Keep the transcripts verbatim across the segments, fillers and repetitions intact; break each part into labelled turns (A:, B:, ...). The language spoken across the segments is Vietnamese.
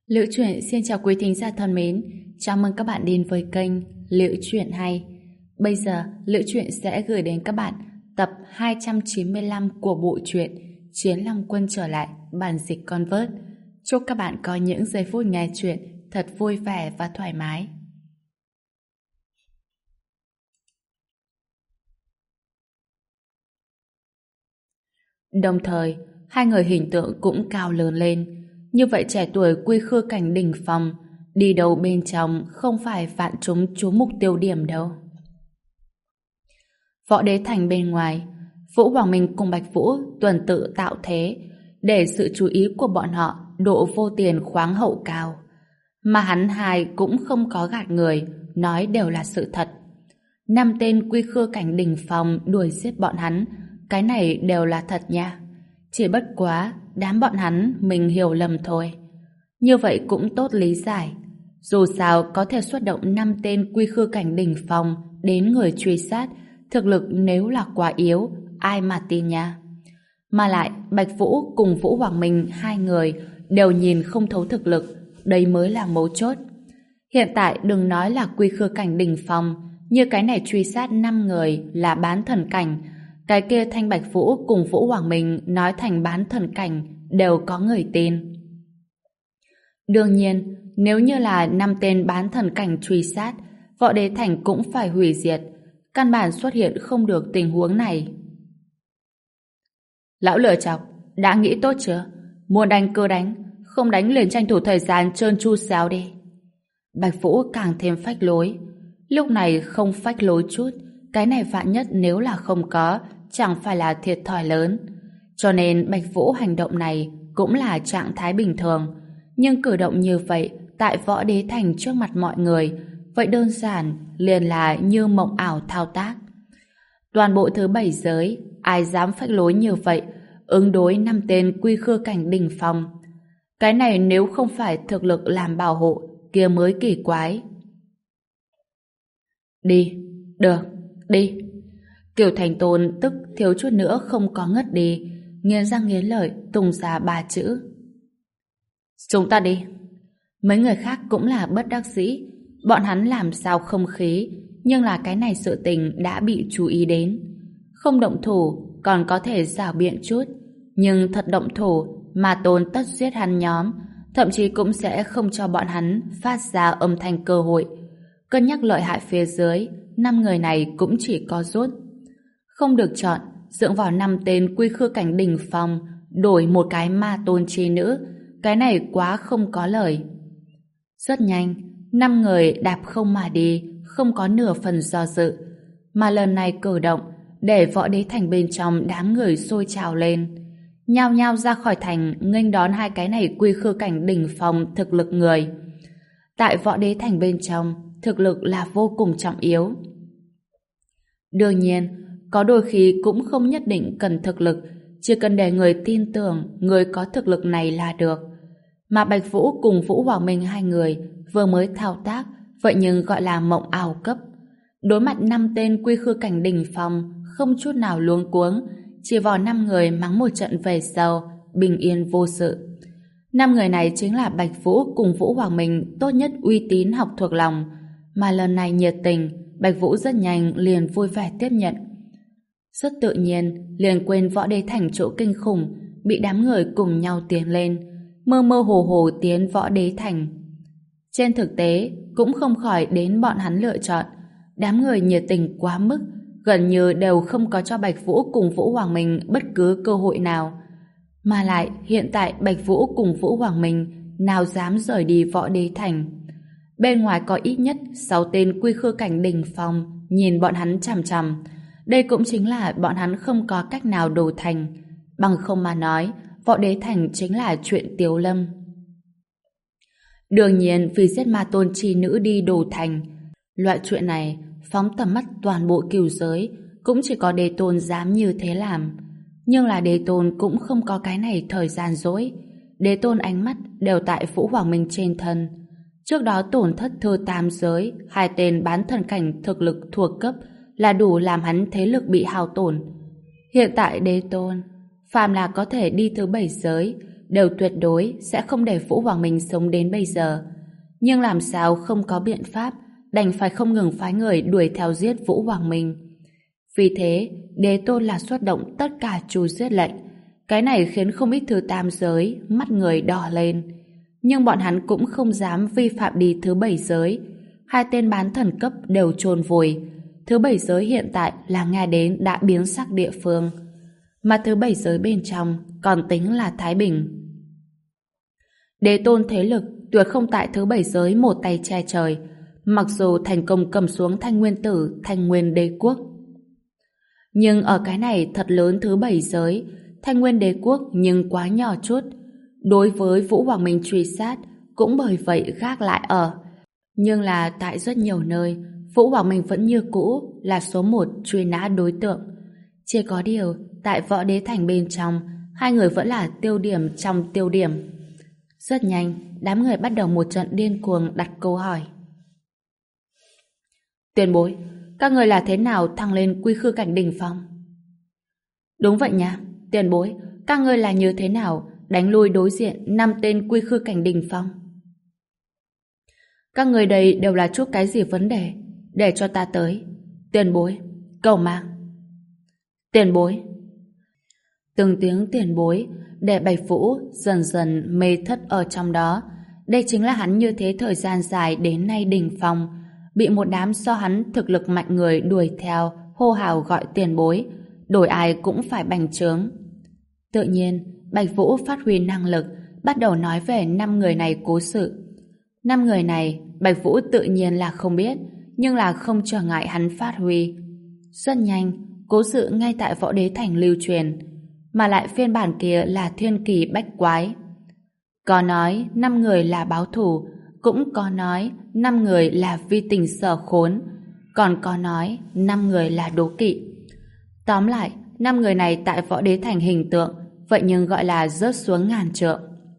A: Liễu Chuyện xin chào quý thính giả thân mến, chào mừng các bạn đến với kênh Liễu Chuyện Hay. Bây giờ, Liễu Chuyện sẽ gửi đến các bạn tập hai trăm chín mươi lăm của bộ truyện Chiến Long Quân trở lại, bản dịch Convert. Chúc các bạn có những giây phút nghe chuyện thật vui vẻ và thoải mái. Đồng thời, hai người hình tượng cũng cao lớn lên. Như vậy trẻ tuổi quy khư cảnh đỉnh phong, đi đâu bên trong không phải vạn chúng chú mục tiêu điểm đâu. Võ Đế Thành bên ngoài, Vũ Hoàng Minh cùng Bạch Vũ tuần tự tạo thế, để sự chú ý của bọn họ độ vô tiền khoáng hậu cao. Mà hắn hai cũng không có gạt người, nói đều là sự thật. Năm tên quy khư cảnh đỉnh phong đuổi giết bọn hắn, cái này đều là thật nha. Chỉ bất quá, đám bọn hắn mình hiểu lầm thôi. Như vậy cũng tốt lý giải. Dù sao có thể xuất động năm tên quy khư cảnh đỉnh phong đến người truy sát, thực lực nếu là quá yếu, ai mà tin nha. Mà lại, Bạch Vũ cùng Vũ Hoàng Minh hai người đều nhìn không thấu thực lực, đây mới là mấu chốt. Hiện tại đừng nói là quy khư cảnh đỉnh phong, như cái này truy sát năm người là bán thần cảnh, cái kia Thanh Bạch Vũ cùng Vũ Hoàng Minh nói thành bán thần cảnh đều có người tin. Đương nhiên, nếu như là năm tên bán thần cảnh truy sát, Võ Đế Thành cũng phải hủy diệt, căn bản xuất hiện không được tình huống này. Lão lừa chọc, đã nghĩ tốt chưa? Muốn đánh cứ đánh, không đánh liền tranh thủ thời gian trơn tru xéo đi. Bạch Vũ càng thêm phách lối. Lúc này không phách lối chút, cái này vạn nhất nếu là không có, chẳng phải là thiệt thòi lớn. Cho nên Bạch Vũ hành động này cũng là trạng thái bình thường. Nhưng cử động như vậy tại Võ Đế Thành trước mặt mọi người, vậy đơn giản liền là như mộng ảo thao tác. Toàn bộ thứ bảy giới, ai dám phách lối như vậy, ứng đối năm tên quy khư cảnh đỉnh phong. Cái này nếu không phải thực lực làm bảo hộ, kia mới kỳ quái. Đi, được, đi. Kiều Thành Tôn tức thiếu chút nữa không có ngất đi, nghiến răng nghiến lợi tung ra ba chữ. Chúng ta đi. Mấy người khác cũng là bất đắc dĩ, bọn hắn làm sao không khí, nhưng là cái này sự tình đã bị chú ý đến. Không động thủ còn có thể rảo biện chút, nhưng thật động thủ mà Tôn tất giết hắn nhóm, thậm chí cũng sẽ không cho bọn hắn phát ra âm thanh cơ hội. Cân nhắc lợi hại phía dưới, năm người này cũng chỉ có rút. Không được chọn, dựa vào năm tên quy khư cảnh đỉnh phong, đổi một cái ma tôn chi nữ, cái này quá không có lời. Rất nhanh, năm người đạp không mà đi, không có nửa phần do dự. Mà lần này cử động, để Võ Đế Thành bên trong đám người sôi trào lên. Nhao nhao ra khỏi thành, nghênh đón hai cái này quy khư cảnh đỉnh phong thực lực người. Tại Võ Đế Thành bên trong, thực lực là vô cùng trọng yếu. Đương nhiên, có đôi khi cũng không nhất định cần thực lực, chỉ cần để người tin tưởng người có thực lực này là được. Mà Bạch Vũ cùng Vũ Hoàng Minh hai người vừa mới thao tác, vậy nhưng gọi là mộng ảo cấp. Đối mặt năm tên quy khư cảnh đỉnh phong, không chút nào luống cuống, chỉ vào năm người mắng một trận về sau, bình yên vô sự. Năm người này chính là Bạch Vũ cùng Vũ Hoàng Minh tốt nhất uy tín học thuộc lòng, mà lần này nhiệt tình, Bạch Vũ rất nhanh liền vui vẻ tiếp nhận. Rất tự nhiên, liền quên Võ Đế Thành chỗ kinh khủng, bị đám người cùng nhau tiến lên, mơ mơ hồ hồ tiến Võ Đế Thành. Trên thực tế, cũng không khỏi đến bọn hắn lựa chọn, đám người nhiệt tình quá mức, gần như đều không có cho Bạch Vũ cùng Vũ Hoàng Minh bất cứ cơ hội nào. Mà lại, hiện tại Bạch Vũ cùng Vũ Hoàng Minh nào dám rời đi Võ Đế Thành. Bên ngoài có ít nhất sáu tên quy khư cảnh đỉnh phong nhìn bọn hắn chằm chằm. Đây cũng chính là bọn hắn không có cách nào đổ thành. Bằng không mà nói, Võ Đế Thành chính là chuyện tiếu lâm. Đương nhiên vì giết ma tôn chi nữ đi đổ thành, loại chuyện này phóng tầm mắt toàn bộ cửu giới, cũng chỉ có Đế Tôn dám như thế làm. Nhưng là Đế Tôn cũng không có cái này thời gian dỗi. Đế Tôn ánh mắt đều tại Vũ Hoàng Minh trên thân. Trước đó tổn thất thư tam giới, hai tên bán thần cảnh thực lực thuộc cấp là đủ làm hắn thế lực bị hao tổn. Hiện tại Đế Tôn phàm là có thể đi thứ bảy giới, đều tuyệt đối sẽ không để Vũ Hoàng Minh sống đến bây giờ. Nhưng làm sao không có biện pháp, đành phải không ngừng phái người đuổi theo giết Vũ Hoàng Minh. Vì thế, Đế Tôn là xuất động tất cả chu giết lệnh. Cái này khiến không ít thứ tam giới mắt người đỏ lên. Nhưng bọn hắn cũng không dám vi phạm đi thứ bảy giới. Hai tên bán thần cấp đều chôn vùi. Thứ bảy giới hiện tại là nghe đến đã biến sắc địa phương. Mà thứ bảy giới bên trong còn tính là Thái Bình. Đế Tôn thế lực tuyệt không tại thứ bảy giới một tay che trời, mặc dù thành công cầm xuống Thanh Nguyên Tử, Thanh Nguyên Đế Quốc. Nhưng ở cái này thật lớn thứ bảy giới, Thanh Nguyên Đế Quốc nhưng quá nhỏ chút. Đối với Vũ Hoàng Minh truy sát, cũng bởi vậy gác lại ở. Nhưng là tại rất nhiều nơi, Vũ Hoàng Minh vẫn như cũ là số một truy nã đối tượng. Chỉ có điều, tại Võ Đế Thành bên trong, hai người vẫn là tiêu điểm trong tiêu điểm. Rất nhanh, đám người bắt đầu một trận điên cuồng đặt câu hỏi. Tiền bối, các người là thế nào thăng lên quy khư cảnh đỉnh phong? Đúng vậy nha, tiền bối, các người là như thế nào đánh lui đối diện năm tên quy khư cảnh đỉnh phong? Các người đây đều là chút cái gì vấn đề? Để cho ta tới. Tiền bối, cầu mang. Tiền bối. Từng tiếng tiền bối để Bạch Vũ dần dần mê thất ở trong đó. Đây chính là hắn như thế thời gian dài đến nay đỉnh phong, bị một đám so hắn thực lực mạnh người đuổi theo, hô hào gọi tiền bối, đổi ai cũng phải bành trướng. Tự nhiên, Bạch Vũ phát huy năng lực, bắt đầu nói về năm người này cố sự. Năm người này, Bạch Vũ tự nhiên là không biết, nhưng là không trở ngại hắn phát huy. Rất nhanh, cố sự ngay tại Võ Đế Thành lưu truyền, mà lại phiên bản kia là thiên kỳ bách quái. Có nói năm người là báo thù, cũng có nói năm người là vi tình sở khốn, còn có nói năm người là đố kỵ. Tóm lại, năm người này tại Võ Đế Thành hình tượng, vậy nhưng gọi là rớt xuống ngàn trượng.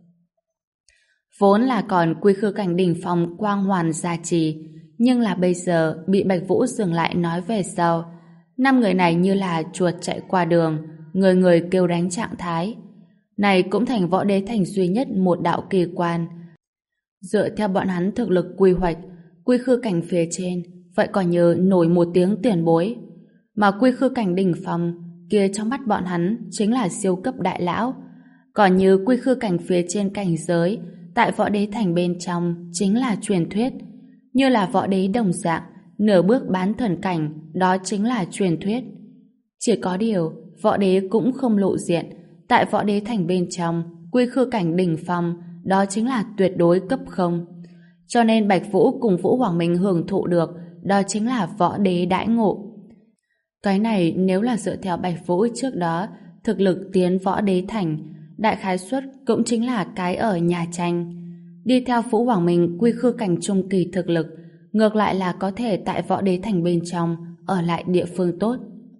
A: Vốn là còn quy khư cảnh đỉnh phong quang hoàn gia trì, nhưng là bây giờ bị Bạch Vũ dừng lại nói về sau. Năm người này như là chuột chạy qua đường, người người kêu đánh trạng thái. Này cũng thành Võ Đế Thành duy nhất một đạo kỳ quan. Dựa theo bọn hắn thực lực quy hoạch, quy khư cảnh phía trên vậy còn nhớ nổi một tiếng tiền bối. Mà quy khư cảnh đỉnh phong kia trong mắt bọn hắn chính là siêu cấp đại lão. Còn như quy khư cảnh phía trên cảnh giới, tại Võ Đế Thành bên trong chính là truyền thuyết. Như là Võ Đế đồng dạng, nửa bước bán thần cảnh, đó chính là truyền thuyết. Chỉ có điều, Võ Đế cũng không lộ diện. Tại Võ Đế Thành bên trong, quy khư cảnh đỉnh phong, đó chính là tuyệt đối cấp không. Cho nên Bạch Vũ cùng Vũ Hoàng Minh hưởng thụ được, đó chính là Võ Đế đãi ngộ. Cái này nếu là dựa theo Bạch Vũ trước đó, thực lực tiến Võ Đế Thành, đại khái suất cũng chính là cái ở nhà tranh. Đi theo Vũ Hoàng Minh quy khư cảnh trung kỳ thực lực, ngược lại là có thể tại Võ Đế Thành bên trong ở lại địa phương tốt.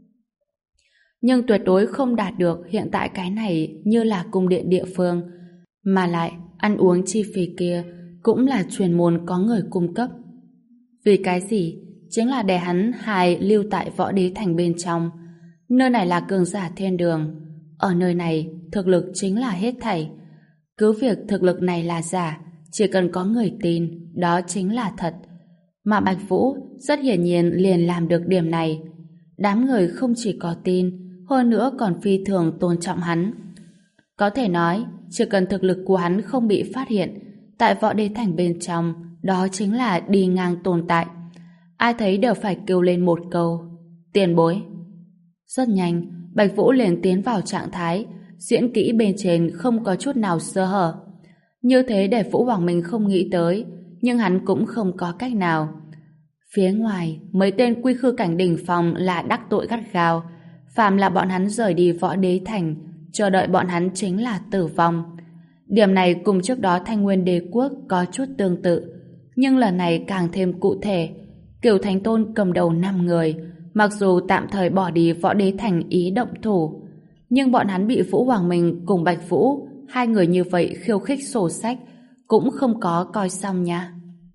A: Nhưng tuyệt đối không đạt được hiện tại cái này như là cung điện địa phương, mà lại ăn uống chi phí kia cũng là chuyên môn có người cung cấp. Vì cái gì? Chính là để hắn hài lưu tại Võ Đế Thành bên trong. Nơi này là cường giả thiên đường. Ở nơi này, thực lực chính là hết thảy. Cứ việc thực lực này là giả, chỉ cần có người tin, đó chính là thật. Mà Bạch Vũ rất hiển nhiên liền làm được điểm này. Đám người không chỉ có tin, hơn nữa còn phi thường tôn trọng hắn. Có thể nói, chỉ cần thực lực của hắn không bị phát hiện, tại Võ Đế Thành bên trong, đó chính là đi ngang tồn tại. Ai thấy đều phải kêu lên một câu, tiền bối. Rất nhanh, Bạch Vũ liền tiến vào trạng thái, diễn kỹ bên trên không có chút nào sơ hở. Như thế để Vũ Hoàng Minh không nghĩ tới, nhưng hắn cũng không có cách nào. Phía ngoài, mấy tên quy khư cảnh đỉnh phong là đắc tội gắt gao. Phàm là bọn hắn rời đi Võ Đế Thành, chờ đợi bọn hắn chính là tử vong. Điểm này cùng trước đó Thanh Nguyên Đế Quốc có chút tương tự, nhưng lần này càng thêm cụ thể. Cửu Thánh Tôn cầm đầu năm người, mặc dù tạm thời bỏ đi Võ Đế Thành ý động thủ, nhưng bọn hắn bị Vũ Hoàng Minh cùng Bạch Vũ, hai người như vậy khiêu khích sổ sách, cũng không có coi xong nha.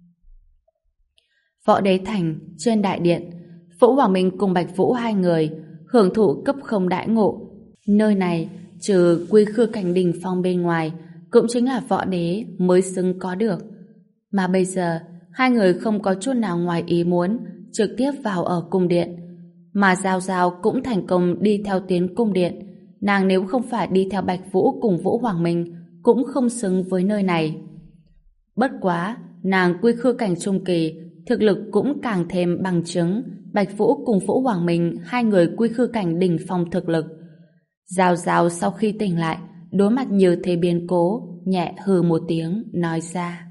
A: Võ Đế Thành, trên đại điện, Vũ Hoàng Minh cùng Bạch Vũ hai người hưởng thụ cấp không đãi ngộ. Nơi này trừ quy khư cảnh đỉnh phong bên ngoài, cũng chính là võ đế mới xứng có được. Mà bây giờ, hai người không có chút nào ngoài ý muốn, trực tiếp vào ở cung điện. Mà Giao Giao cũng thành công đi theo tiến cung điện. Nàng nếu không phải đi theo Bạch Vũ cùng Vũ Hoàng Minh, cũng không xứng với nơi này. Bất quá, nàng quy khư cảnh trung kỳ, thực lực cũng càng thêm bằng chứng. Bạch Vũ cùng Vũ Hoàng Minh, hai người quy khư cảnh đỉnh phong thực lực. Giao Giao sau khi tỉnh lại, đối mặt như thế biến cố, nhẹ hừ một tiếng, nói ra.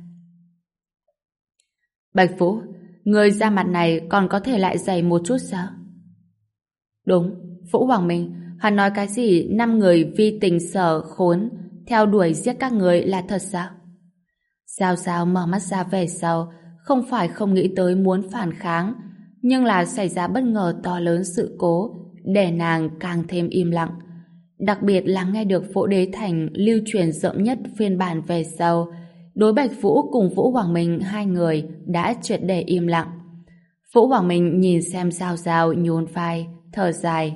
A: Bạch Vũ, người da mặt này còn có thể lại dày một chút sao? Đúng, Vũ Hoàng Minh, hắn nói cái gì năm người vi tình sở khốn, theo đuổi giết các người là thật sao? Giao Giao mở mắt ra về sau, không phải không nghĩ tới muốn phản kháng, nhưng là xảy ra bất ngờ to lớn sự cố, để nàng càng thêm im lặng. Đặc biệt là nghe được Vũ Đế Thành lưu truyền rộng nhất phiên bản về sau, đối Bạch Vũ cùng Vũ Hoàng Minh hai người đã triệt để im lặng. Vũ Hoàng Minh nhìn xem Giao Giao nhún vai, thở dài.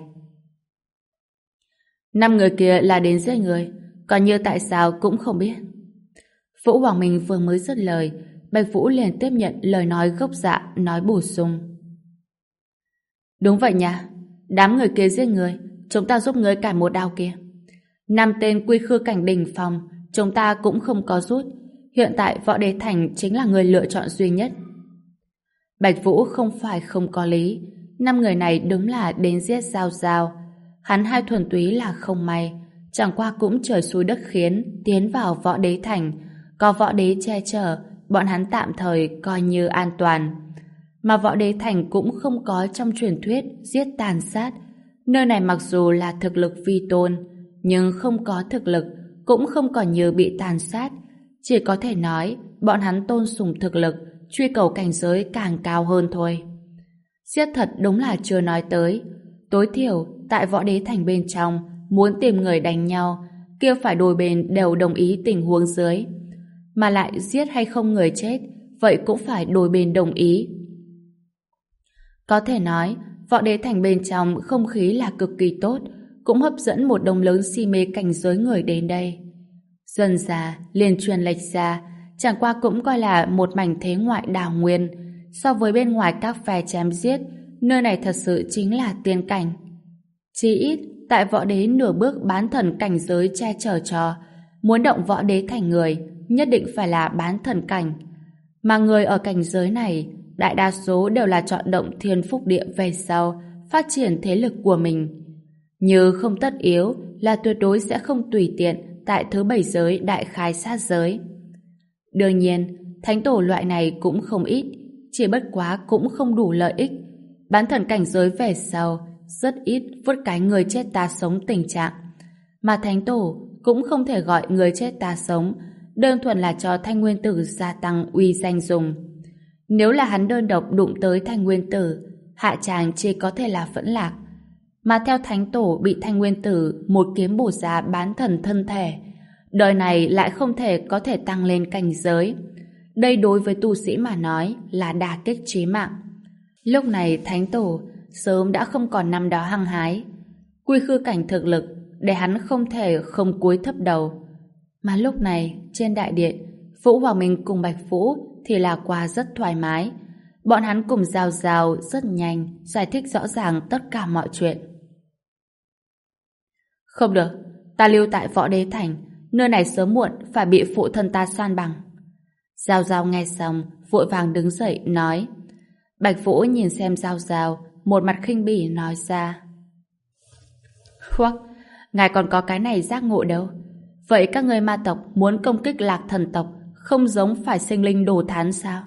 A: Năm người kia là đến giết người, còn như tại sao cũng không biết. Vũ Hoàng Minh vừa mới dứt lời, Bạch Vũ liền tiếp nhận lời nói gốc dạ, nói bổ sung. Đúng vậy nha, đám người kia giết người, chúng ta giúp người cải một đao kia. Năm tên quy khư cảnh đỉnh phong, chúng ta cũng không có rút. Hiện tại Võ Đế Thành chính là người lựa chọn duy nhất. Bạch Vũ không phải không có lý, năm người này đúng là đến giết Giao Giao. Hắn hai thuần túy là không may, chẳng qua cũng trời xui đất khiến tiến vào Võ Đế Thành, có Võ Đế che chở, bọn hắn tạm thời coi như an toàn. Mà Võ Đế Thành cũng không có trong truyền thuyết giết tàn sát. Nơi này mặc dù là thực lực vi tôn, nhưng không có thực lực, cũng không còn như bị tàn sát. Chỉ có thể nói, bọn hắn tôn sùng thực lực, truy cầu cảnh giới càng cao hơn thôi. Giết thật đúng là chưa nói tới. Tối thiểu, tại Võ Đế Thành bên trong, muốn tìm người đánh nhau, kia phải đôi bên đều đồng ý tình huống dưới. Mà lại giết hay không người chết, vậy cũng phải đôi bên đồng ý. Có thể nói, Võ Đế Thành bên trong không khí là cực kỳ tốt, cũng hấp dẫn một đồng lớn si mê cảnh giới người đến đây. Dần dà, liền truyền lệch ra, chẳng qua cũng coi là một mảnh thế ngoại đào nguyên. So với bên ngoài các phe chém giết, nơi này thật sự chính là tiên cảnh. Chỉ ít, tại Võ Đế nửa bước bán thần cảnh giới che chở cho, muốn động Võ Đế thành người, nhất định phải là bán thần cảnh. Mà người ở cảnh giới này, đại đa số đều là chọn động thiên phúc địa về sau, phát triển thế lực của mình. Như không tất yếu là tuyệt đối sẽ không tùy tiện tại thứ bảy giới đại khai sát giới. Đương nhiên, thánh tổ loại này cũng không ít, chỉ bất quá cũng không đủ lợi ích. Bán thần cảnh giới về sau, rất ít vứt cái người chết ta sống tình trạng. Mà thánh tổ cũng không thể gọi người chết ta sống, đơn thuần là cho Thanh Nguyên Tử gia tăng uy danh dùng. Nếu là hắn đơn độc đụng tới Thanh Nguyên Tử, hạ tràng chỉ có thể là phẫn lạc. Mà theo thánh tổ bị Thanh Nguyên Tử một kiếm bổ ra bán thần thân thể, đời này lại không thể có thể tăng lên cảnh giới. Đây đối với tu sĩ mà nói là đả kích chí mạng. Lúc này thánh tổ sớm đã không còn năm đó hăng hái. Quy khư cảnh thực lực để hắn không thể không cúi thấp đầu. Mà lúc này trên đại điện, Vũ Hoàng Minh cùng Bạch Vũ thì là qua rất thoải mái. Bọn hắn cùng Giao Giao rất nhanh giải thích rõ ràng tất cả mọi chuyện. Không được, ta lưu tại Võ Đế Thành, nơi này sớm muộn phải bị phụ thân ta san bằng. Giao Giao nghe xong, vội vàng đứng dậy nói. Bạch Vũ nhìn xem Giao Giao, một mặt khinh bỉ nói ra. Khoác, ngài còn có cái này giác ngộ đâu. Vậy các ngươi ma tộc muốn công kích Lạc Thần tộc, không giống phải sinh linh đồ thán sao?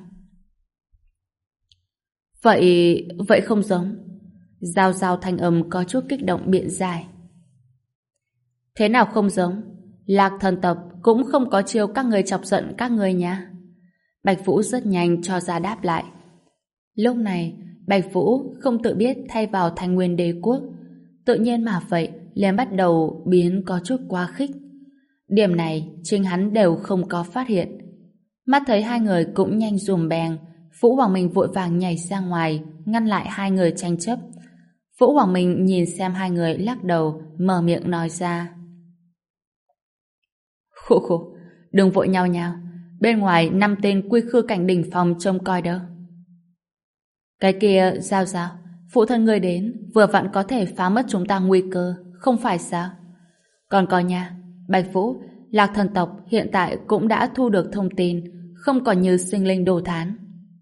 A: Vậy, vậy không giống. Giao Giao thanh âm có chút kích động biện giải. Thế nào không giống? Lạc Thần tộc cũng không có chiêu các người chọc giận các người nha. Bạch Vũ rất nhanh cho ra đáp lại. Lúc này, Bạch Vũ không tự biết thay vào Thanh Nguyên Đế quốc. Tự nhiên mà vậy, liền bắt đầu biến có chút quá khích. Điểm này, chính hắn đều không có phát hiện. Mắt thấy hai người cũng nhanh dùm beng, Vũ Hoàng Minh vội vàng nhảy ra ngoài, ngăn lại hai người tranh chấp. Vũ Hoàng Minh nhìn xem hai người lắc đầu, mở miệng nói ra. Khụ khụ, đừng vội nhao nhao. Bên ngoài năm tên quy khư cảnh đỉnh phong trông coi đâu. Cái kia, Giao Giao, phụ thân ngươi đến, vừa vặn có thể phá mất chúng ta nguy cơ, không phải sao? Còn có nha, Bạch Vũ, Lạc thần tộc hiện tại cũng đã thu được thông tin, không còn như sinh linh đồ thán.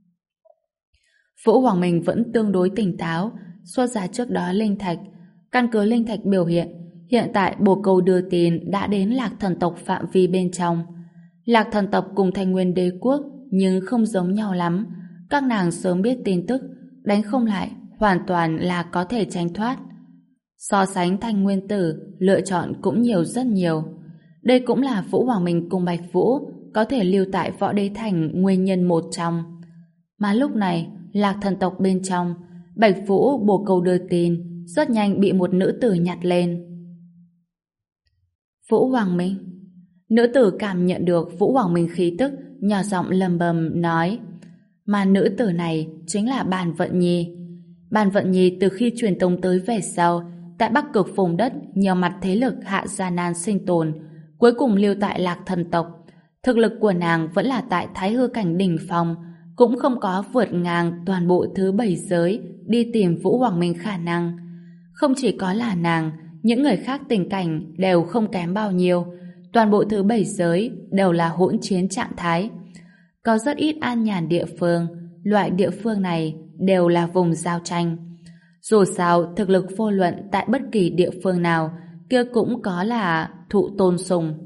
A: Vũ Hoàng Minh vẫn tương đối tỉnh táo, xuất ra trước đó linh thạch. Căn cứ linh thạch biểu hiện, hiện tại bồ câu đưa tin đã đến Lạc thần tộc phạm vi bên trong. Lạc thần tộc cùng Thanh Nguyên đế quốc nhưng không giống nhau lắm. Các nàng sớm biết tin tức, đánh không lại, hoàn toàn là có thể tránh thoát. So sánh Thanh Nguyên tử, lựa chọn cũng nhiều rất nhiều. Đây cũng là Vũ Hoàng Minh cùng Bạch Vũ có thể lưu tại Võ Đế Thành nguyên nhân một trong. Mà lúc này, Lạc thần tộc bên trong, Bạch Vũ bồ câu đưa tin, rất nhanh bị một nữ tử nhặt lên. Vũ Hoàng Minh. Nữ tử cảm nhận được Vũ Hoàng Minh khí tức, nhỏ giọng lầm bầm nói. Mà nữ tử này chính là Bàn Vận Nhi. Bàn Vận Nhi từ khi truyền tông tới về sau, tại Bắc Cực vùng đất nhiều mặt thế lực hạ gian nan sinh tồn, cuối cùng lưu tại Lạc thần tộc. Thực lực của nàng vẫn là tại Thái Hư cảnh đỉnh phong, cũng không có vượt ngang toàn bộ thứ bảy giới đi tìm Vũ Hoàng Minh khả năng. Không chỉ có là nàng, những người khác tình cảnh đều không kém bao nhiêu. Toàn bộ thứ bảy giới đều là hỗn chiến trạng thái. Có rất ít an nhàn địa phương, loại địa phương này đều là vùng giao tranh. Dù sao, thực lực vô luận tại bất kỳ địa phương nào, kia cũng có là thụ tôn sùng.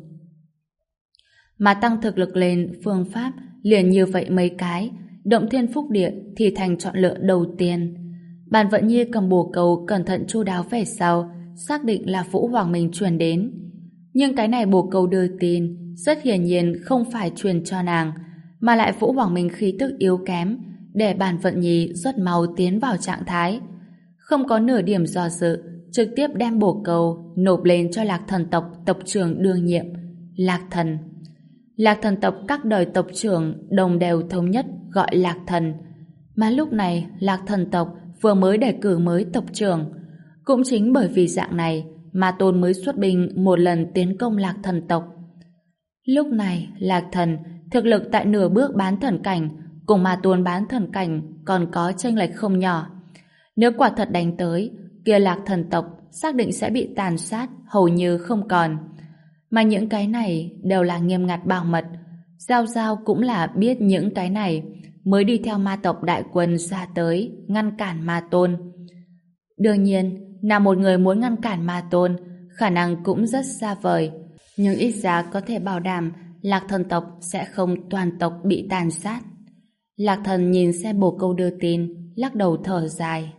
A: Mà tăng thực lực lên phương pháp liền như vậy mấy cái, Động Thiên Phúc Địa thì thành chọn lựa đầu tiên. Bàn Vận Nhi cầm bồ câu cẩn thận chu đáo về sau, xác định là Vũ Hoàng Minh truyền đến. Nhưng cái này bồ câu đưa tin rất hiển nhiên không phải truyền cho nàng, mà lại Vũ Hoàng Minh khí tức yếu kém, để Bàn Vận Nhi rất mau tiến vào trạng thái. Không có nửa điểm do dự, trực tiếp đem bồ câu nộp lên cho Lạc thần tộc tộc trưởng đương nhiệm, Lạc Thần. Lạc thần tộc các đời tộc trưởng đồng đều thống nhất gọi Lạc Thần. Mà lúc này Lạc thần tộc vừa mới đề cử mới tộc trưởng. Cũng chính bởi vì dạng này mà Tôn mới xuất binh một lần tiến công Lạc thần tộc. Lúc này Lạc Thần thực lực tại nửa bước bán thần cảnh cùng Ma Tôn bán thần cảnh còn có chênh lệch không nhỏ. Nếu quả thật đánh tới, kia Lạc thần tộc xác định sẽ bị tàn sát hầu như không còn. Mà những cái này đều là nghiêm ngặt bảo mật. Giao Giao cũng là biết những cái này mới đi theo ma tộc đại quân ra tới ngăn cản Ma Tôn. Đương nhiên, là một người muốn ngăn cản Ma Tôn, khả năng cũng rất xa vời. Nhưng ít ra có thể bảo đảm Lạc thần tộc sẽ không toàn tộc bị tàn sát. Lạc Thần nhìn xem bồ câu đưa tin, lắc đầu thở dài.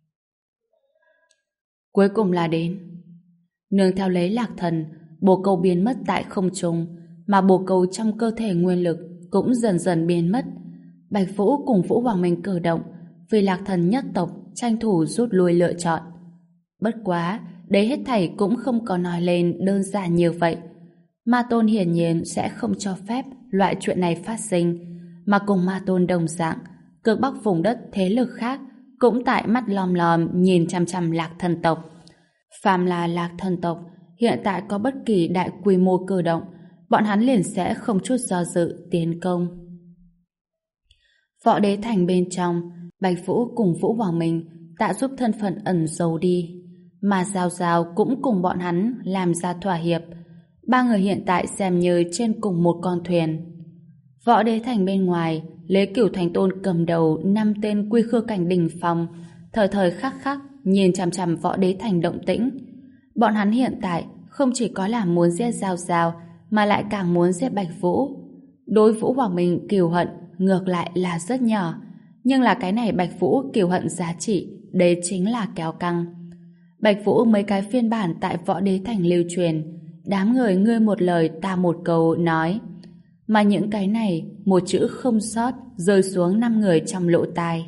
A: Cuối cùng là đến. Nương theo lấy Lạc Thần, bồ câu biến mất tại không trung, mà bồ câu trong cơ thể nguyên lực cũng dần dần biến mất. Bạch Vũ cùng Vũ Hoàng Minh cử động, vì Lạc Thần nhất tộc tranh thủ rút lui lựa chọn. Bất quá, đấy hết thảy cũng không có nói lên đơn giản như vậy. Ma Tôn hiển nhiên sẽ không cho phép loại chuyện này phát sinh, mà cùng Ma Tôn đồng dạng, cực bắc vùng đất thế lực khác cũng tại mắt lom lom nhìn chằm chằm Lạc thần tộc. Phàm là Lạc thần tộc hiện tại có bất kỳ đại quy mô cử động, bọn hắn liền sẽ không chút do dự tiến công. Võ Đế Thành bên trong, Bạch Vũ cùng Vũ Hoàng Minh đã giúp thân phận ẩn giấu đi, mà Giao Giao cũng cùng bọn hắn làm ra thỏa hiệp. Ba người hiện tại xem như trên cùng một con thuyền. Võ Đế Thành bên ngoài, Lê Cửu Thành Tôn cầm đầu năm tên quy khư cảnh đỉnh phong, thời thời khắc khắc nhìn chằm chằm Võ Đế Thành động tĩnh. Bọn hắn hiện tại không chỉ có là muốn giết Giao Giao, mà lại càng muốn giết Bạch Vũ. Đối Vũ Hoàng Minh kiều hận ngược lại là rất nhỏ, nhưng là cái này Bạch Vũ kiều hận giá trị, đấy chính là kéo căng. Bạch Vũ mấy cái phiên bản tại Võ Đế Thành lưu truyền, đám người ngươi một lời ta một câu nói, mà những cái này một chữ không sót rơi xuống năm người trong lỗ tai.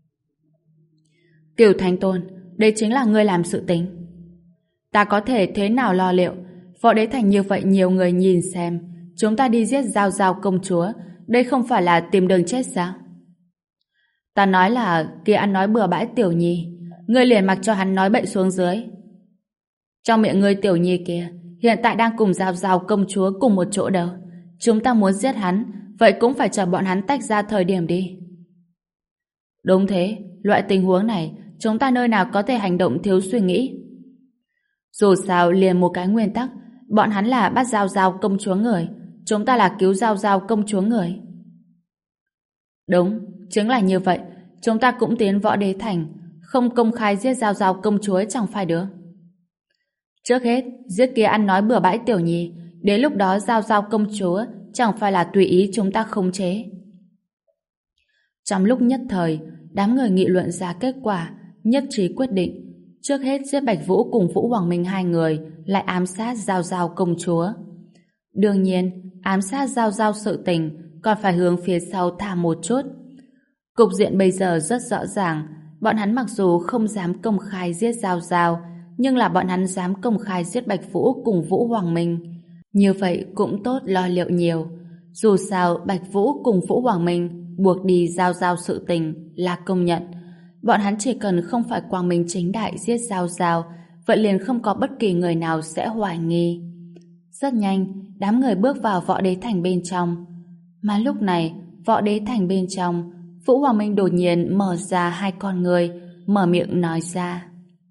A: Cửu Thánh Tôn, đây chính là ngươi làm sự tính. Ta có thể thế nào lo liệu? Võ Đế Thành như vậy nhiều người nhìn xem, chúng ta đi giết Giao Giao công chúa, đây không phải là tìm đường chết sao? Ta nói là kia ăn nói bừa bãi Tiểu Nhi, ngươi liền mặc cho hắn nói bậy xuống dưới. Trong miệng ngươi Tiểu Nhi kia hiện tại đang cùng Giao Giao công chúa cùng một chỗ đâu. Chúng ta muốn giết hắn, vậy cũng phải chờ bọn hắn tách ra thời điểm đi. Đúng thế, loại tình huống này, chúng ta nơi nào có thể hành động thiếu suy nghĩ. Dù sao liền một cái nguyên tắc, bọn hắn là bắt Giao Giao công chúa người, chúng ta là cứu Giao Giao công chúa người. Đúng, chính là như vậy, chúng ta cũng tiến Võ Đế Thành, không công khai giết Giao Giao công chúa chẳng phải được. Trước hết, giết kia ăn nói bừa bãi tiểu nhì, đến lúc đó Giao Giao công chúa chẳng phải là tùy ý chúng ta khống chế. Trong lúc nhất thời, đám người nghị luận ra kết quả, nhất trí quyết định, trước hết giết Bạch Vũ cùng Vũ Hoàng Minh hai người, lại ám sát Giao Giao công chúa. Đương nhiên, ám sát Giao Giao sự tình còn phải hướng phía sau thả một chút. Cục diện bây giờ rất rõ ràng, bọn hắn mặc dù không dám công khai giết Giao Giao, nhưng là bọn hắn dám công khai giết Bạch Vũ cùng Vũ Hoàng Minh. Như vậy cũng tốt lo liệu nhiều. Dù sao Bạch Vũ cùng Vũ Hoàng Minh buộc đi Giao Giao sự tình là công nhận. Bọn hắn chỉ cần không phải quang minh chính đại giết Giao Giao, vậy liền không có bất kỳ người nào sẽ hoài nghi. Rất nhanh, đám người bước vào Võ Đế Thành bên trong. Mà lúc này, Võ Đế Thành bên trong, Vũ Hoàng Minh đột nhiên mở ra hai con người, mở miệng nói ra.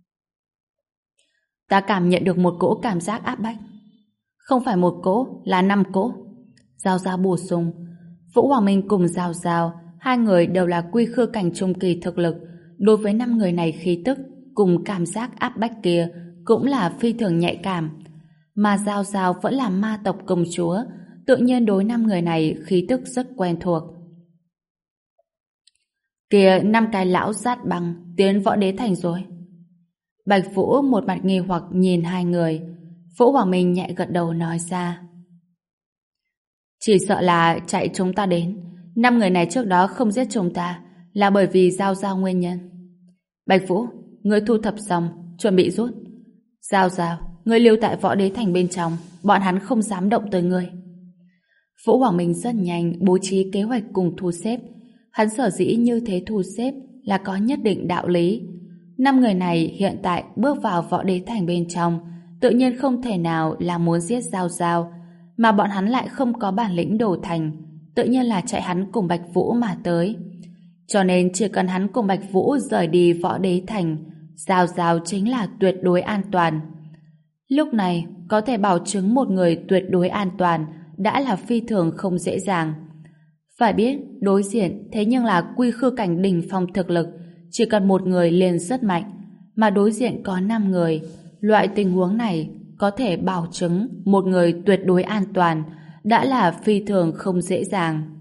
A: Ta cảm nhận được một cỗ cảm giác áp bách. Không phải một cỗ, là năm cỗ. Giao Giao bổ sung. Vũ Hoàng Minh cùng Giao Giao, hai người đều là quy khư cảnh trung kỳ thực lực. Đối với năm người này khí tức, cùng cảm giác áp bách kia, cũng là phi thường nhạy cảm. Mà Giao Giao vẫn là ma tộc công chúa, tự nhiên đối năm người này khí tức rất quen thuộc. Kìa, năm cái lão rát băng tiến Võ Đế Thành rồi. Bạch Vũ một mặt nghi hoặc nhìn hai người. Vũ Hoàng Minh nhẹ gật đầu nói ra. Chỉ sợ là chạy chúng ta đến. Năm người này trước đó không giết chúng ta là bởi vì Giao Giao nguyên nhân. Bạch Vũ, ngươi thu thập xong, chuẩn bị rút. Giao Giao, ngươi lưu tại Võ Đế Thành bên trong, bọn hắn không dám động tới ngươi. Vũ Hoàng Minh rất nhanh bố trí kế hoạch cùng thu xếp. Hắn sở dĩ như thế thu xếp là có nhất định đạo lý. Năm người này hiện tại bước vào Võ Đế Thành bên trong, tự nhiên không thể nào là muốn giết Giao Giao, mà bọn hắn lại không có bản lĩnh đổ thành, tự nhiên là chạy hắn cùng Bạch Vũ mà tới. Cho nên chỉ cần hắn cùng Bạch Vũ rời đi Võ Đế Thành, Giao Giao chính là tuyệt đối an toàn. Lúc này, có thể bảo chứng một người tuyệt đối an toàn đã là phi thường không dễ dàng. Phải biết, đối diện thế nhưng là quy khư cảnh đỉnh phong thực lực, chỉ cần một người liền rất mạnh, mà đối diện có năm người. Loại tình huống này có thể bảo chứng một người tuyệt đối an toàn đã là phi thường không dễ dàng.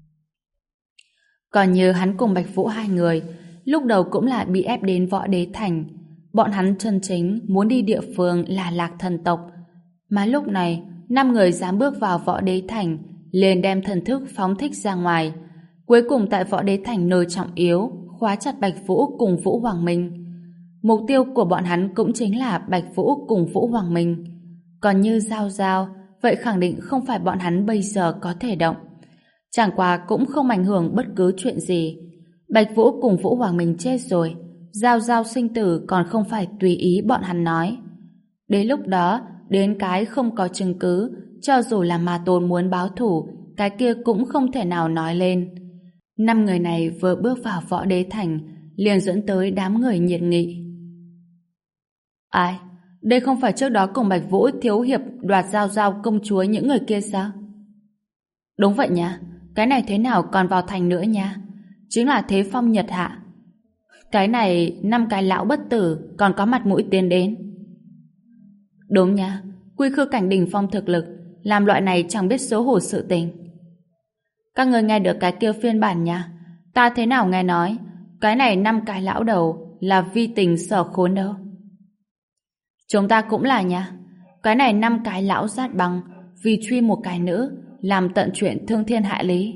A: Còn như hắn cùng Bạch Vũ hai người, lúc đầu cũng là bị ép đến Võ Đế Thành. Bọn hắn chân chính muốn đi địa phương là Lạc Thần tộc. Mà lúc này, năm người dám bước vào Võ Đế Thành, liền đem thần thức phóng thích ra ngoài. Cuối cùng tại Võ Đế Thành nơi trọng yếu, khóa chặt Bạch Vũ cùng Vũ Hoàng Minh. Mục tiêu của bọn hắn cũng chính là Bạch Vũ cùng Vũ Hoàng Minh. Còn như Giao Giao, vậy khẳng định không phải bọn hắn bây giờ có thể động. Chẳng qua cũng không ảnh hưởng bất cứ chuyện gì. Bạch Vũ cùng Vũ Hoàng Minh chết rồi, Giao Giao sinh tử còn không phải tùy ý bọn hắn nói. Đến lúc đó, đến cái không có chứng cứ, cho dù là Ma Tôn muốn báo thù, cái kia cũng không thể nào nói lên. Năm người này vừa bước vào Võ Đế Thành, liền dẫn tới đám người nhiệt nghị. Ai? Đây không phải trước đó cùng Bạch Vũ thiếu hiệp đoạt Giao Giao công chúa những người kia sao? Đúng vậy nha, cái này thế nào còn vào thành nữa nha? Chính là thế phong nhật hạ. Cái này năm cái lão bất tử còn có mặt mũi tiến đến. Đúng nha, quy khư cảnh đỉnh phong thực lực, làm loại này chẳng biết xấu hổ sự tình. Các người nghe được cái kia phiên bản nha? Ta thế nào nghe nói cái này năm cái lão đầu là vi tình sở khốn đâu. Chúng ta cũng là nha. Cái này năm cái lão rát băng vì truy một cái nữ làm tận chuyện thương thiên hại lý.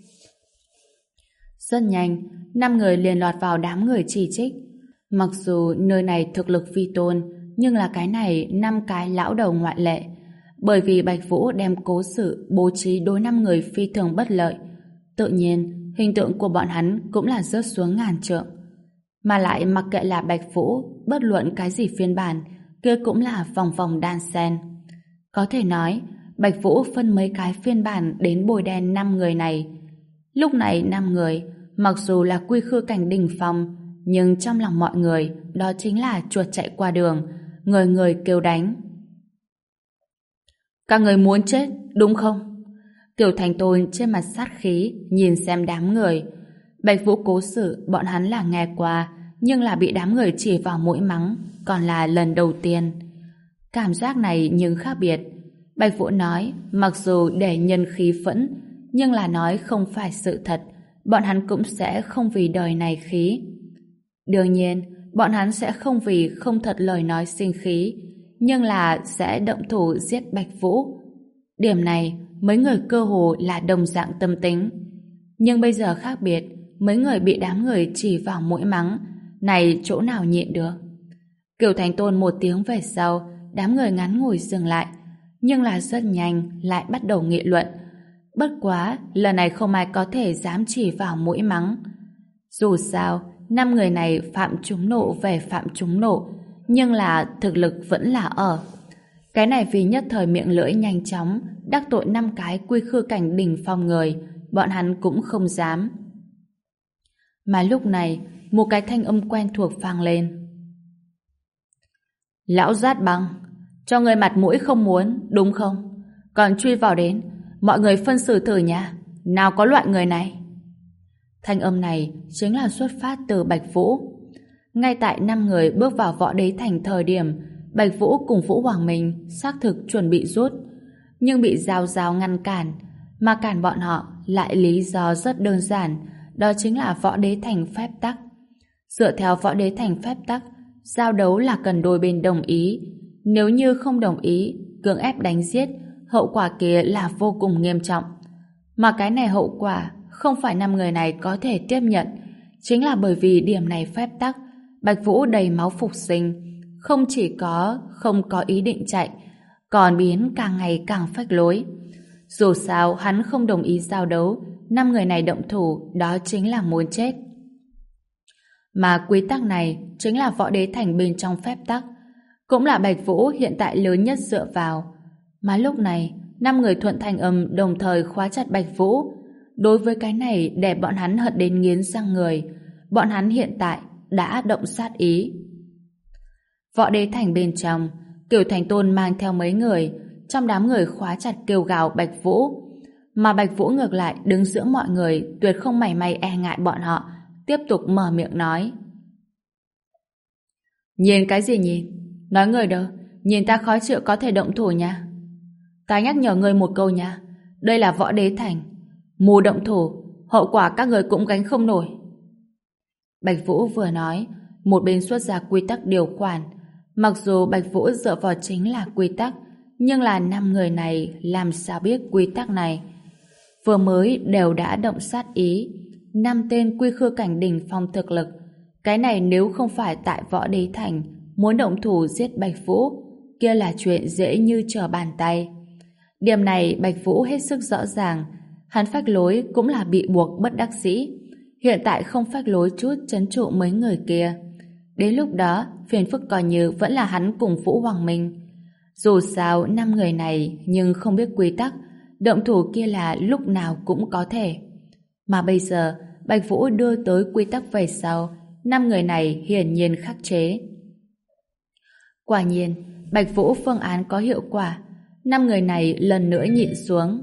A: Rất nhanh, năm người liền lọt vào đám người chỉ trích. Mặc dù nơi này thực lực vi tôn, nhưng là cái này năm cái lão đầu ngoại lệ. Bởi vì Bạch Vũ đem cố sự bố trí đối năm người phi thường bất lợi, tự nhiên hình tượng của bọn hắn cũng là rớt xuống ngàn trượng. Mà lại mặc kệ là Bạch Vũ, bất luận cái gì phiên bản, kia cũng là vòng vòng đan sen. Có thể nói, Bạch Vũ phân mấy cái phiên bản đến bồi đen năm người này. Lúc này năm người, mặc dù là quy khư cảnh đỉnh phong, nhưng trong lòng mọi người, đó chính là chuột chạy qua đường, người người kêu đánh. Các người muốn chết, đúng không? Kiều Thành Tôn trên mặt sát khí, nhìn xem đám người. Bạch Vũ cố sự, bọn hắn là nghe qua, nhưng là bị đám người chỉ vào mũi mắng, còn là lần đầu tiên. Cảm giác này nhưng khác biệt. Bạch Vũ nói, mặc dù để nhân khí phẫn, nhưng là nói không phải sự thật, bọn hắn cũng sẽ không vì đời này khí. Đương nhiên, bọn hắn sẽ không vì không thật lời nói sinh khí, nhưng là sẽ động thủ giết Bạch Vũ. Điểm này, mấy người cơ hồ là đồng dạng tâm tính. Nhưng bây giờ khác biệt, mấy người bị đám người chỉ vào mũi mắng, này chỗ nào nhịn được. Kiều Thành Tôn một tiếng về sau, đám người ngắn ngủi dừng lại, nhưng là rất nhanh lại bắt đầu nghị luận. Bất quá, lần này không ai có thể dám chỉ vào mũi mắng. Dù sao, năm người này phạm trúng nộ về phạm trúng nộ, nhưng là thực lực vẫn là ở. Cái này vì nhất thời miệng lưỡi nhanh chóng, đắc tội năm cái quy khư cảnh đỉnh phong người, bọn hắn cũng không dám. Mà lúc này, một cái thanh âm quen thuộc vang lên. Lão Giát Băng, cho người mặt mũi không muốn, đúng không? Còn truy vào đến, mọi người phân xử thử nha, nào có loại người này. Thanh âm này chính là xuất phát từ Bạch Vũ. Ngay tại năm người bước vào Võ Đế Thành thời điểm, Bạch Vũ cùng Vũ Hoàng Minh xác thực chuẩn bị rút, nhưng bị Giao Giao ngăn cản, mà cản bọn họ lại lý do rất đơn giản, đó chính là Võ Đế Thành phép tắc. Dựa theo Võ Đế Thành phép tắc, giao đấu là cần đôi bên đồng ý. Nếu như không đồng ý, cưỡng ép đánh giết, hậu quả kia là vô cùng nghiêm trọng. Mà cái này hậu quả không phải năm người này có thể tiếp nhận, chính là bởi vì điểm này phép tắc, Bạch Vũ đầy máu phục sinh, không chỉ có không có ý định chạy, còn biến càng ngày càng phách lối. Dù sao hắn không đồng ý giao đấu, năm người này động thủ đó chính là muốn chết. Mà quy tắc này chính là Võ Đế Thành bên trong phép tắc, cũng là Bạch Vũ hiện tại lớn nhất dựa vào. Mà lúc này, năm người thuận thành âm đồng thời khóa chặt Bạch Vũ. Đối với cái này để bọn hắn hận đến nghiến răng người, bọn hắn hiện tại đã động sát ý. Võ Đế Thành bên trong, Kiều Thành Tôn mang theo mấy người, trong đám người khóa chặt kêu gào Bạch Vũ. Mà Bạch Vũ ngược lại đứng giữa mọi người, tuyệt không mảy may e ngại bọn họ, tiếp tục mở miệng nói. Nhìn cái gì nhìn? Nói người đâu, nhìn ta khó chịu có thể động thủ nha. Ta nhắc nhở người một câu nha, đây là Võ Đế Thành, mù động thủ, hậu quả các người cũng gánh không nổi. Bạch Vũ vừa nói, một bên xuất ra quy tắc điều khoản. Mặc dù Bạch Vũ dựa vào chính là quy tắc, nhưng là năm người này làm sao biết quy tắc này? Vừa mới đều đã động sát ý, năm tên quy khư cảnh đỉnh phong thực lực. Cái này nếu không phải tại Võ Đế Thành muốn động thủ giết Bạch Vũ, kia là chuyện dễ như trở bàn tay. Điểm này Bạch Vũ hết sức rõ ràng, hắn phách lối cũng là bị buộc bất đắc dĩ. Hiện tại không phách lối chút trấn trụ mấy người kia. Đến lúc đó, phiền phức coi như vẫn là hắn cùng Vũ Hoàng Minh. Dù sao, năm người này nhưng không biết quy tắc, động thủ kia là lúc nào cũng có thể. Mà bây giờ, Bạch Vũ đưa tới quy tắc về sau, năm người này hiển nhiên khắc chế. Quả nhiên, Bạch Vũ phương án có hiệu quả, năm người này lần nữa nhịn xuống.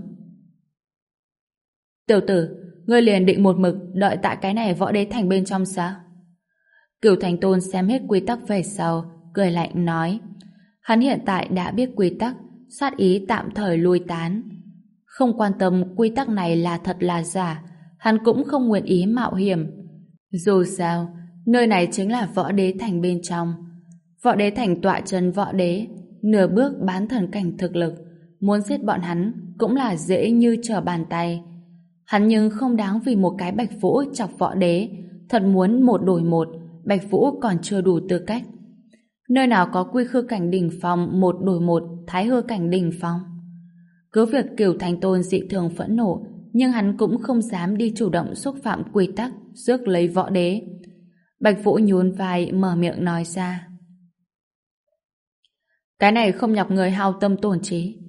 A: Tiểu tử, ngươi liền định một mực đợi tại cái này Võ Đế Thành bên trong sao? Cửu Thành Tôn xem hết quy tắc về sau, cười lạnh nói. Hắn hiện tại đã biết quy tắc, sát ý tạm thời lui tán. Không quan tâm quy tắc này là thật là giả, hắn cũng không nguyện ý mạo hiểm. Dù sao, nơi này chính là Võ Đế Thành bên trong. Võ Đế Thành tọa chân Võ Đế, nửa bước bán thần cảnh thực lực, muốn giết bọn hắn cũng là dễ như trở bàn tay. Hắn nhưng không đáng vì một cái Bạch Vũ chọc Võ Đế, thật muốn một đổi một, Bạch Vũ còn chưa đủ tư cách. Nơi nào có quy khư cảnh đỉnh phong một đổi một, thái hư cảnh đỉnh phong. Cứ việc Cửu Thành Tôn dị thường phẫn nộ, nhưng hắn cũng không dám đi chủ động xúc phạm quy tắc, rước lấy Võ Đế. Bạch Vũ nhún vai mở miệng nói ra. Cái này không nhọc người hao tâm tổn trí,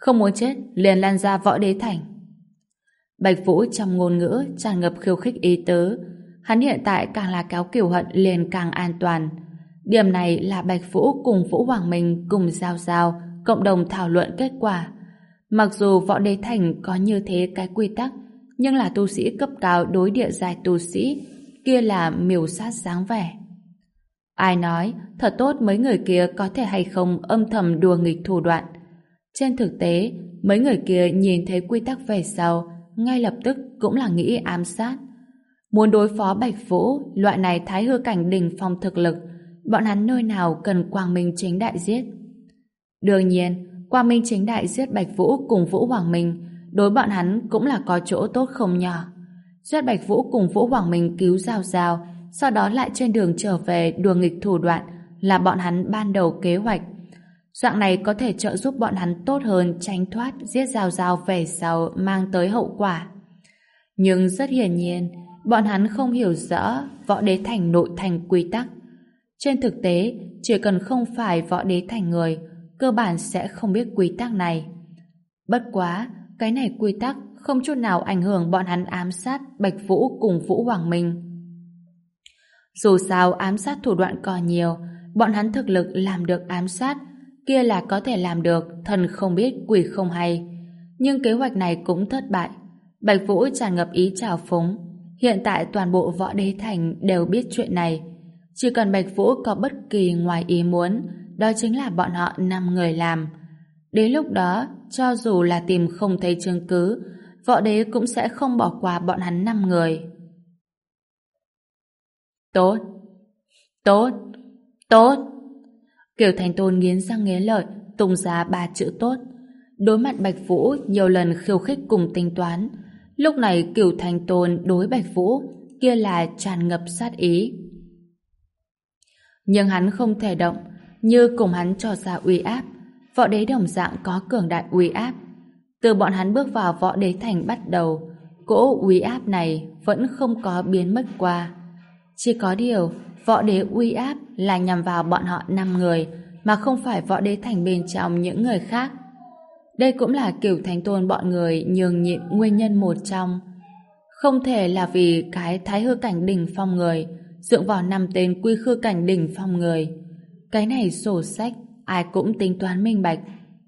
A: Không muốn chết, liền lan ra Võ Đế Thành. Bạch Vũ trong ngôn ngữ tràn ngập khiêu khích ý tứ. Hắn hiện tại càng là kéo Kiều Hận liền càng an toàn. Điểm này là Bạch Vũ cùng Vũ Hoàng Minh cùng Giao Giao cộng đồng thảo luận kết quả. Mặc dù Võ Đế Thành có như thế cái quy tắc, nhưng là tu sĩ cấp cao đối địa giai tu sĩ, kia là miêu sát dáng vẻ. Ai nói, thật tốt mấy người kia có thể hay không âm thầm đùa nghịch thủ đoạn. Trên thực tế, mấy người kia nhìn thấy quy tắc về sau, ngay lập tức cũng là nghĩ ám sát. Muốn đối phó Bạch Vũ, loại này thái hư cảnh đỉnh phong thực lực, bọn hắn nơi nào cần quang minh chính đại giết. Đương nhiên, quang minh chính đại giết Bạch Vũ cùng Vũ Hoàng Minh, đối bọn hắn cũng là có chỗ tốt không nhỏ. Giết Bạch Vũ cùng Vũ Hoàng Minh cứu Giao Giao, sau đó lại trên đường trở về đùa nghịch thủ đoạn là bọn hắn ban đầu kế hoạch. Dạng này có thể trợ giúp bọn hắn tốt hơn tránh thoát giết Giao Giao về sau mang tới hậu quả. Nhưng rất hiển nhiên, bọn hắn không hiểu rõ Võ Đế Thành nội thành quy tắc. Trên thực tế, chỉ cần không phải Võ Đế Thành người, cơ bản sẽ không biết quy tắc này. Bất quá, cái này quy tắc không chút nào ảnh hưởng bọn hắn ám sát Bạch Vũ cùng Vũ Hoàng Minh. Dù sao ám sát thủ đoạn còn nhiều, bọn hắn thực lực làm được ám sát, kia là có thể làm được thần không biết quỷ không hay. Nhưng kế hoạch này cũng thất bại. Bạch Vũ tràn ngập ý trào phúng. Hiện tại toàn bộ Võ Đế Thành đều biết chuyện này. Chỉ cần Bạch Vũ có bất kỳ ngoài ý muốn, đó chính là bọn họ năm người làm. Đến lúc đó, cho dù là tìm không thấy chứng cứ, Võ Đế cũng sẽ không bỏ qua bọn hắn năm người. Tốt, tốt, tốt. Kiều Thành Tôn nghiến răng nghiến lợi, tung ra ba chữ tốt. Đối mặt Bạch Vũ nhiều lần khiêu khích cùng tính toán, lúc này Kiều Thành Tôn đối Bạch Vũ kia là tràn ngập sát ý. Nhưng hắn không thể động, như cùng hắn cho ra uy áp. Võ Đế đồng dạng có cường đại uy áp. Từ bọn hắn bước vào Võ Đế Thành bắt đầu, cỗ uy áp này vẫn không có biến mất qua. Chỉ có điều, Võ Đế uy áp là nhằm vào bọn họ năm người, mà không phải Võ Đế Thành bên trong những người khác. Đây cũng là Kiều Thánh Tôn bọn người nhường nhịn nguyên nhân một trong. Không thể là vì cái thái hư cảnh đỉnh phong người dựa vào năm tên quy khư cảnh đỉnh phong người. Cái này sổ sách ai cũng tính toán minh bạch.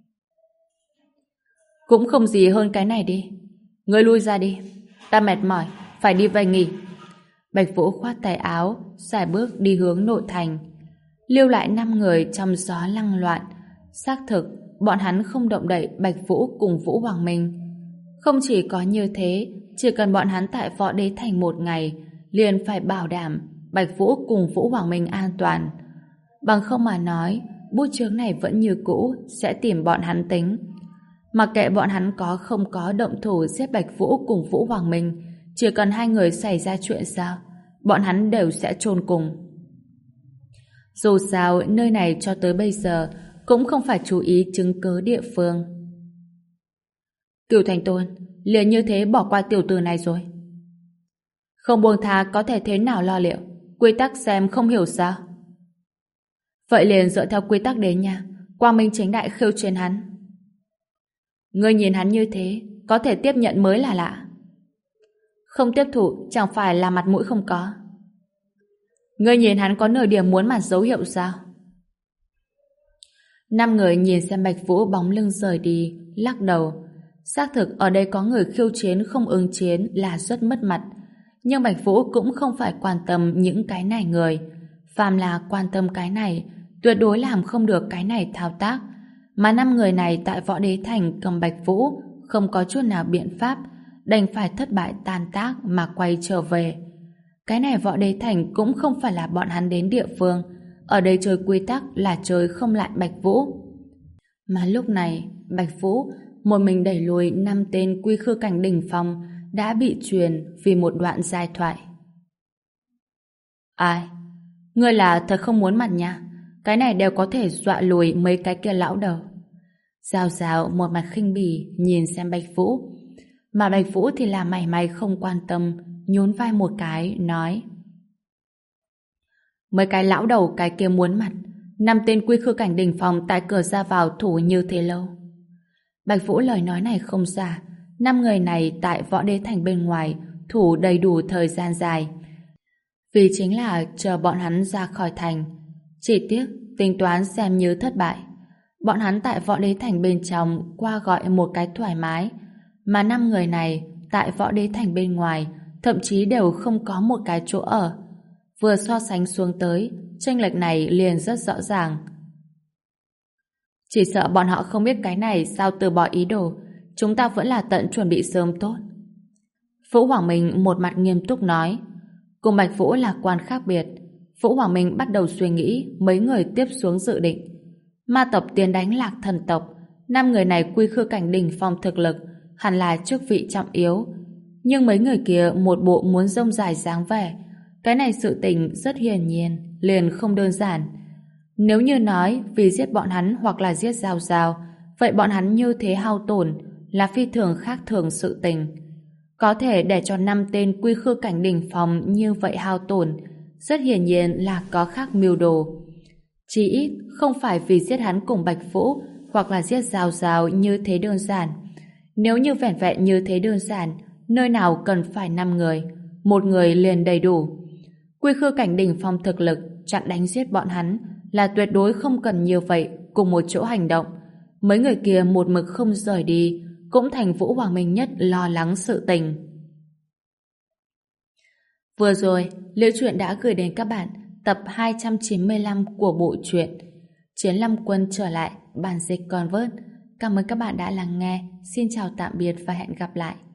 A: Cũng không gì hơn cái này đi. Ngươi lui ra đi. Ta mệt mỏi, phải đi về nghỉ. Bạch Vũ khoát tay áo, xài bước đi hướng nội thành. Lưu lại năm người trong gió lăng loạn. Xác thực, bọn hắn không động đậy Bạch Vũ cùng Vũ Hoàng Minh. Không chỉ có như thế, chỉ cần bọn hắn tại Võ Đế Thành một ngày, liền phải bảo đảm Bạch Vũ cùng Vũ Hoàng Minh an toàn. Bằng không mà nói, bút chướng này vẫn như cũ, sẽ tìm bọn hắn tính. Mặc kệ bọn hắn có không có động thủ giết Bạch Vũ cùng Vũ Hoàng Minh, chỉ cần hai người xảy ra chuyện sao, bọn hắn đều sẽ chôn cùng. Dù sao, nơi này cho tới bây giờ cũng không phải chú ý chứng cớ địa phương. Cửu Thành Tôn, liền như thế bỏ qua tiểu tử này rồi. Không buông tha có thể thế nào lo liệu, quy tắc xem không hiểu sao. Vậy liền dựa theo quy tắc đến nha, quang minh chính đại khiêu chiến hắn. Ngươi nhìn hắn như thế, có thể tiếp nhận mới là lạ. Không tiếp thụ chẳng phải là mặt mũi không có. Ngươi nhìn hắn có nửa điểm muốn mặt dấu hiệu sao? Năm người nhìn xem Bạch Vũ bóng lưng rời đi, lắc đầu. Xác thực ở đây có người khiêu chiến không ứng chiến là rất mất mặt. Nhưng Bạch Vũ cũng không phải quan tâm những cái này người. Phàm là quan tâm cái này, tuyệt đối làm không được cái này thao tác. Mà năm người này tại Võ Đế Thành cầm Bạch Vũ không có chút nào biện pháp, đành phải thất bại tan tác mà quay trở về. Cái này Võ Đế Thành cũng không phải là bọn hắn đến địa phương. Ở đây chơi quy tắc là chơi không lại Bạch Vũ. Mà lúc này, Bạch Vũ một mình đẩy lùi năm tên quy khư cảnh đỉnh phong đã bị truyền vì một đoạn giai thoại. Ai? Ngươi là thật không muốn mặt nha. Cái này đều có thể dọa lùi mấy cái kia lão đầu. Giao Giao một mặt khinh bỉ nhìn xem Bạch Vũ. Mà Bạch Vũ thì là mảy may không quan tâm, nhún vai một cái, nói: mấy cái lão đầu cái kia muốn mặt, năm tên quy khư cảnh đỉnh phong tại cửa ra vào thủ như thế lâu. Bạch Vũ lời nói này không giả. Năm người này tại Võ Đế Thành bên ngoài thủ đầy đủ thời gian dài. Vì chính là chờ bọn hắn ra khỏi thành. Chỉ tiếc, tính toán xem như thất bại. Bọn hắn tại Võ Đế Thành bên trong qua gọi một cái thoải mái. Mà năm người này tại Võ Đế Thành bên ngoài thậm chí đều không có một cái chỗ ở. Vừa so sánh xuống tới, chênh lệch này liền rất rõ ràng. Chỉ sợ bọn họ không biết cái này sao từ bỏ ý đồ. Chúng ta vẫn là tận chuẩn bị sớm tốt. Vũ Hoàng Minh một mặt nghiêm túc nói. Cùng Bạch Vũ lạc quan khác biệt. Vũ Hoàng Minh bắt đầu suy nghĩ mấy người tiếp xuống dự định. Ma tộc tiến đánh Lạc Thần tộc. Năm người này quy khư cảnh đỉnh phong thực lực, hẳn là chức vị trọng yếu. Nhưng mấy người kia một bộ muốn rông dài dáng vẻ. Cái này sự tình rất hiển nhiên, liền không đơn giản. Nếu như nói vì giết bọn hắn hoặc là giết Giao Giao, vậy bọn hắn như thế hao tổn là phi thường khác thường sự tình. Có thể để cho năm tên quy khư cảnh đỉnh phong như vậy hao tổn, rất hiển nhiên là có khác mưu đồ. Chỉ ít không phải vì giết hắn cùng Bạch Vũ hoặc là giết Giao Giao như thế đơn giản. Nếu như vẻn vẹn như thế đơn giản, nơi nào cần phải năm người, một người liền đầy đủ. Quy khư cảnh đỉnh phong thực lực chặn đánh giết bọn hắn là tuyệt đối không cần như vậy cùng một chỗ hành động. Mấy người kia một mực không rời đi cũng thành Vũ Hoàng Minh nhất lo lắng sự tình. Vừa rồi, Liễu Chuyện đã gửi đến các bạn tập hai trăm chín mươi lăm của bộ truyện Chiến Lâm Quân trở lại, bản dịch Convert. Cảm ơn các bạn đã lắng nghe. Xin chào tạm biệt và hẹn gặp lại.